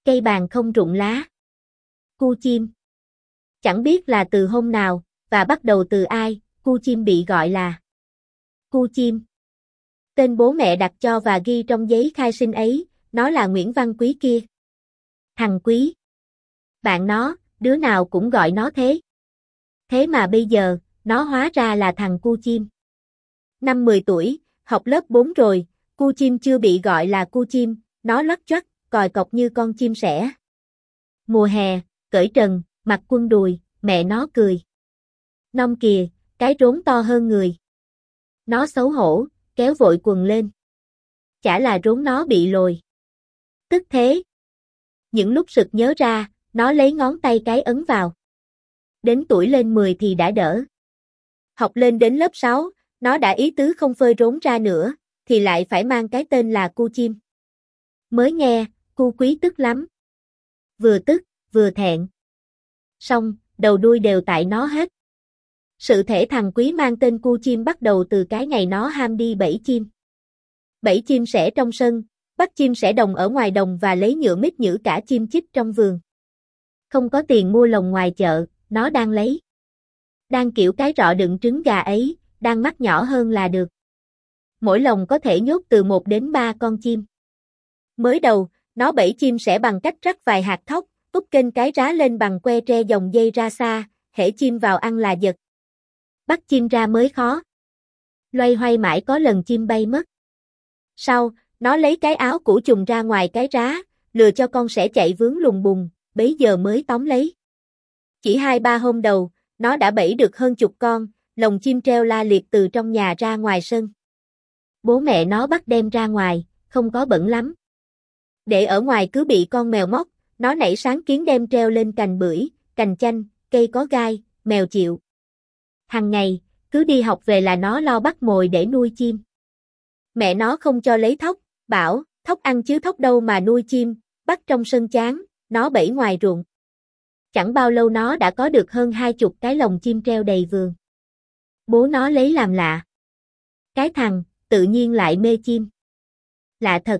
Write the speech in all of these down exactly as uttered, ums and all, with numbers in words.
cây bàn không rụng lá. Cu chim. Chẳng biết là từ hôm nào, và bắt đầu từ ai, cu chim bị gọi là cu chim. Tên bố mẹ đặt cho và ghi trong giấy khai sinh ấy, nó là Nguyễn Văn Quý kia. Thằng Quý. Bạn nó, đứa nào cũng gọi nó thế. Thế mà bây giờ, nó hóa ra là thằng cu chim. Năm mười tuổi, học lớp bốn rồi, cu chim chưa bị gọi là cu chim, nó lắc choắt, còi cọc như con chim sẻ. Mùa hè, cởi trần, mặc quân đùi, mẹ nó cười. Nong kìa, cái rốn to hơn người. Nó xấu hổ, kéo vội quần lên. Chả là rốn nó bị lồi. Tức thế. Những lúc sực nhớ ra, nó lấy ngón tay cái ấn vào. Đến tuổi lên mười thì đã đỡ. Học lên đến lớp sáu, nó đã ý tứ không phơi rốn ra nữa, thì lại phải mang cái tên là cu chim. Mới nghe, cu Quý tức lắm. Vừa tức, vừa thẹn. Xong, đầu đuôi đều tại nó hết. Sự thể thằng Quý mang tên cu chim bắt đầu từ cái ngày nó ham đi bẫy chim. Bẫy chim sẻ trong sân, bắt chim sẻ đồng ở ngoài đồng và lấy nhựa mít nhử cả chim chích trong vườn. Không có tiền mua lồng ngoài chợ, nó đang lấy. Đang kiểu cái rọ đựng trứng gà ấy, đang mắc nhỏ hơn là được. Mỗi lồng có thể nhốt từ một đến ba con chim. Mới đầu, nó bẫy chim sẻ bằng cách rắc vài hạt thóc, úp kênh cái rá lên bằng que tre dòng dây ra xa, hễ chim vào ăn là giật. Bắt chim ra mới khó. Loay hoay mãi có lần chim bay mất. Sau, nó lấy cái áo cũ chùm ra ngoài cái rá, lừa cho con sẻ chạy vướng lùng bùng, bấy giờ mới tóm lấy. Chỉ hai ba hôm đầu, nó đã bẫy được hơn chục con, lồng chim treo la liệt từ trong nhà ra ngoài sân. Bố mẹ nó bắt đem ra ngoài, không có bẩn lắm. Để ở ngoài cứ bị con mèo móc, nó nảy sáng kiến đem treo lên cành bưởi, cành chanh, cây có gai, mèo chịu. Hằng ngày, cứ đi học về là nó lo bắt mồi để nuôi chim. Mẹ nó không cho lấy thóc, bảo, thóc ăn chứ thóc đâu mà nuôi chim, bắt trong sân chán, nó bẫy ngoài ruộng. Chẳng bao lâu nó đã có được hơn hai chục cái lồng chim treo đầy vườn. Bố nó lấy làm lạ. Cái thằng, tự nhiên lại mê chim. Lạ thật.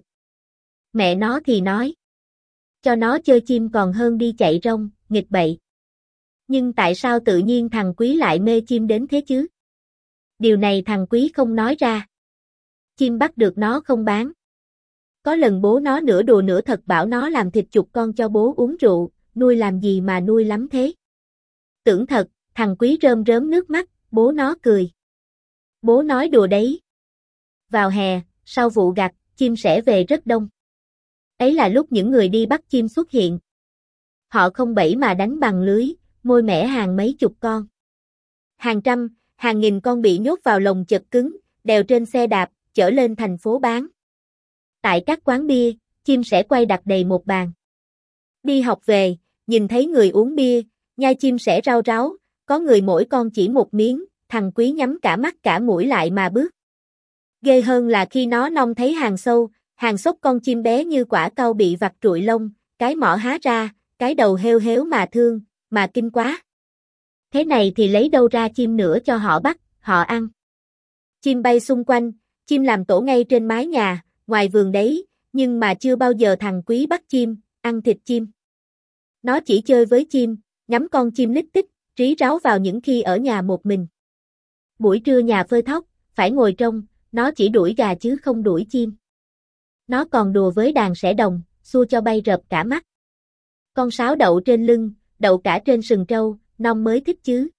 Mẹ nó thì nói. Cho nó chơi chim còn hơn đi chạy rong, nghịch bậy. Nhưng tại sao tự nhiên thằng Quý lại mê chim đến thế chứ? Điều này thằng Quý không nói ra. Chim bắt được nó không bán. Có lần bố nó nửa đùa nửa thật bảo nó làm thịt chục con cho bố uống rượu, nuôi làm gì mà nuôi lắm thế. Tưởng thật, thằng Quý rơm rớm nước mắt, bố nó cười. Bố nói đùa đấy. Vào hè, sau vụ gặt, chim sẻ về rất đông. Ấy là lúc những người đi bắt chim xuất hiện. Họ không bẫy mà đánh bằng lưới, môi mẻ hàng mấy chục con. Hàng trăm, hàng nghìn con bị nhốt vào lồng chật cứng, đèo trên xe đạp, chở lên thành phố bán. Tại các quán bia, chim sẻ quay đặt đầy một bàn. Đi học về, nhìn thấy người uống bia, nhai chim sẻ rau ráu, có người mỗi con chỉ một miếng, thằng Quý nhắm cả mắt cả mũi lại mà bước. Ghê hơn là khi nó nong thấy hàng sâu, hàng xốc con chim bé như quả cau bị vặt trụi lông, cái mỏ há ra, cái đầu heo héo mà thương, mà kinh quá. Thế này thì lấy đâu ra chim nữa cho họ bắt, họ ăn. Chim bay xung quanh, chim làm tổ ngay trên mái nhà, ngoài vườn đấy, nhưng mà chưa bao giờ thằng Quý bắt chim, ăn thịt chim. Nó chỉ chơi với chim, ngắm con chim lít tích, rí ráo vào những khi ở nhà một mình. Buổi trưa nhà phơi thóc, phải ngồi trông, nó chỉ đuổi gà chứ không đuổi chim. Nó còn đùa với đàn sẻ đồng, xua cho bay rợp cả mắt. Con sáo đậu trên lưng, đậu cả trên sừng trâu, non mới thích chứ.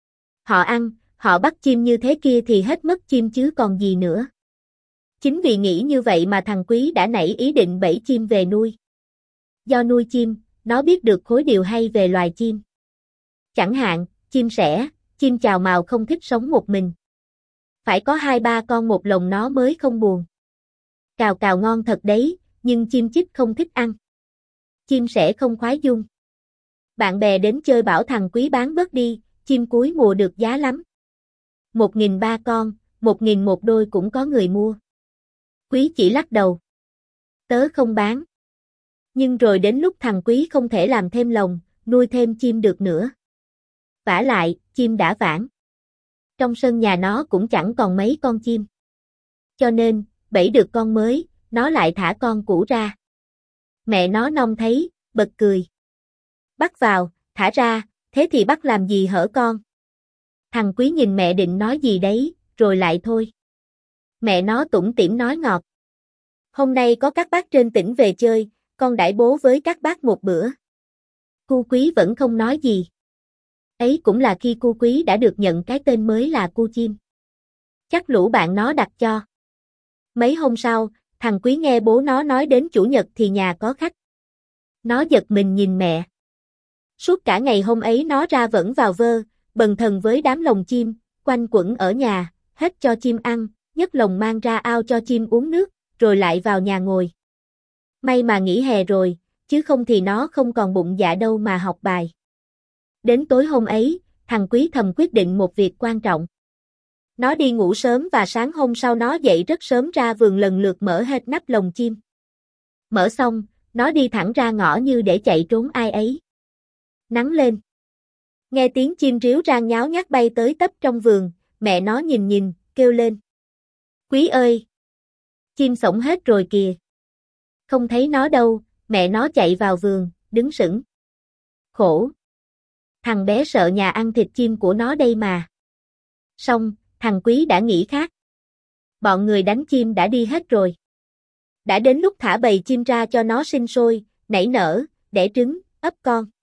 Họ ăn, họ bắt chim như thế kia thì hết mất chim chứ còn gì nữa. Chính vì nghĩ như vậy mà thằng Quý đã nảy ý định bẫy chim về nuôi. Do nuôi chim, nó biết được khối điều hay về loài chim. Chẳng hạn, chim sẻ, chim chào mào không thích sống một mình. Phải có hai ba con một lồng nó mới không buồn. Cào cào ngon thật đấy, nhưng chim chích không thích ăn. Chim sẻ không khoái dung. Bạn bè đến chơi bảo thằng Quý bán bớt đi, chim cuối mùa được giá lắm. Một nghìn ba con, một nghìn một đôi cũng có người mua. Quý chỉ lắc đầu. Tớ không bán. Nhưng rồi đến lúc thằng Quý không thể làm thêm lồng, nuôi thêm chim được nữa. Vả lại, chim đã vãng. Trong sân nhà nó cũng chẳng còn mấy con chim. Cho nên, bẫy được con mới, nó lại thả con cũ ra. Mẹ nó nong thấy, bật cười. Bắt vào, thả ra, thế thì bắt làm gì hở con? Thằng Quý nhìn mẹ định nói gì đấy, rồi lại thôi. Mẹ nó tủm tỉm nói ngọt. Hôm nay có các bác trên tỉnh về chơi, con đãi bố với các bác một bữa. Cu Quý vẫn không nói gì. Ấy cũng là khi Cu Quý đã được nhận cái tên mới là Cu Chim. Chắc lũ bạn nó đặt cho. Mấy hôm sau, thằng Quý nghe bố nó nói đến chủ nhật thì nhà có khách. Nó giật mình nhìn mẹ. Suốt cả ngày hôm ấy nó ra vẫn vào vơ, bần thần với đám lồng chim, quanh quẩn ở nhà, hết cho chim ăn, nhấc lồng mang ra ao cho chim uống nước, rồi lại vào nhà ngồi. May mà nghỉ hè rồi, chứ không thì nó không còn bụng dạ đâu mà học bài. Đến tối hôm ấy, thằng Quý thầm quyết định một việc quan trọng. Nó đi ngủ sớm và sáng hôm sau nó dậy rất sớm ra vườn lần lượt mở hết nắp lồng chim. Mở xong, nó đi thẳng ra ngõ như để chạy trốn ai ấy. Nắng lên. Nghe tiếng chim ríu rang nháo nhác bay tới tấp trong vườn, mẹ nó nhìn nhìn, kêu lên. Quý ơi! Chim xổng hết rồi kìa. Không thấy nó đâu, mẹ nó chạy vào vườn, đứng sững. Khổ! Thằng bé sợ nhà ăn thịt chim của nó đây mà. Xong, thằng Quý đã nghĩ khác. Bọn người đánh chim đã đi hết rồi. Đã đến lúc thả bầy chim ra cho nó sinh sôi, nảy nở, đẻ trứng, ấp con.